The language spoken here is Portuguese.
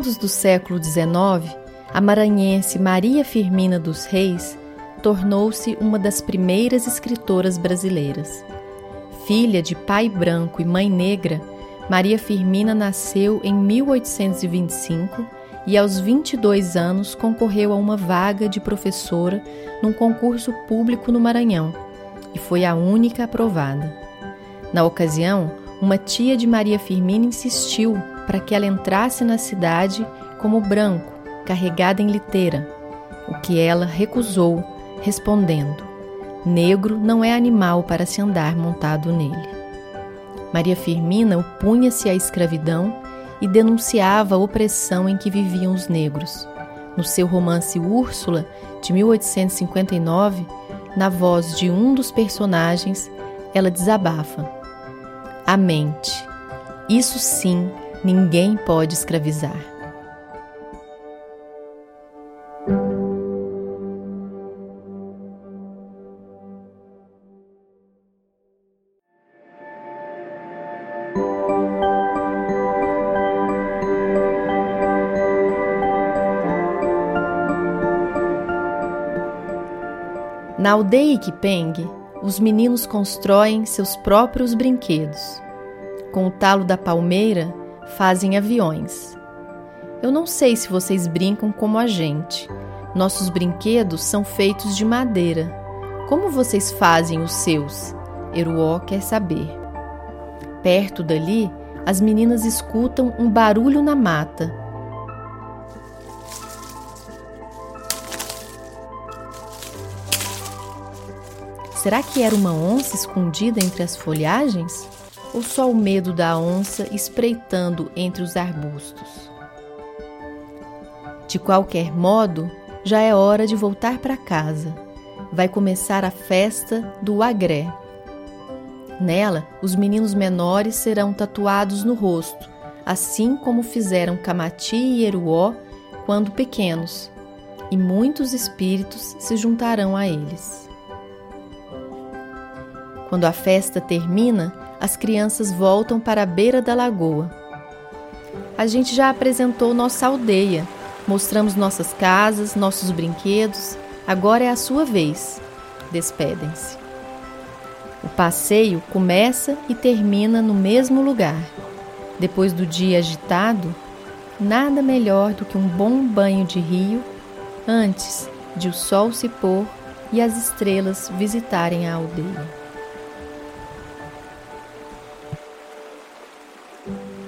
meados do século XIX, a maranhense Maria Firmina dos Reis tornou-se uma das primeiras escritoras brasileiras. Filha de pai branco e mãe negra, Maria Firmina nasceu em 1825 e aos 22 anos concorreu a uma vaga de professora num concurso público no Maranhão e foi a única aprovada. Na ocasião, uma tia de Maria Firmina insistiu para que ela entrasse na cidade como branco, carregada em liteira, o que ela recusou, respondendo: negro não é animal para se andar montado nele. Maria Firmina opunha-se à escravidão e denunciava a opressão em que viviam os negros. No seu romance Úrsula, de 1859, na voz de um dos personagens, ela desabafa: a mente, isso sim, ninguém pode escravizar. Na aldeia Iquipengue, os meninos constroem seus próprios brinquedos. Com o talo da palmeira, fazem aviões. Eu não sei se vocês brincam como a gente. Nossos brinquedos são feitos de madeira. Como vocês fazem os seus? Eruó quer saber. Perto dali, as meninas escutam um barulho na mata. Será que era uma onça escondida entre as folhagens? Ou só o medo da onça espreitando entre os arbustos? De qualquer modo, já é hora de voltar para casa. Vai começar a festa do Agré. Nela, os meninos menores serão tatuados no rosto, assim como fizeram Camati e Eruó quando pequenos, e muitos espíritos se juntarão a eles. Quando a festa termina, as crianças voltam para a beira da lagoa. A gente já apresentou nossa aldeia, mostramos nossas casas, nossos brinquedos. Agora é a sua vez. Despedem-se. O passeio começa e termina no mesmo lugar. Depois do dia agitado, nada melhor do que um bom banho de rio antes de o sol se pôr e as estrelas visitarem a aldeia.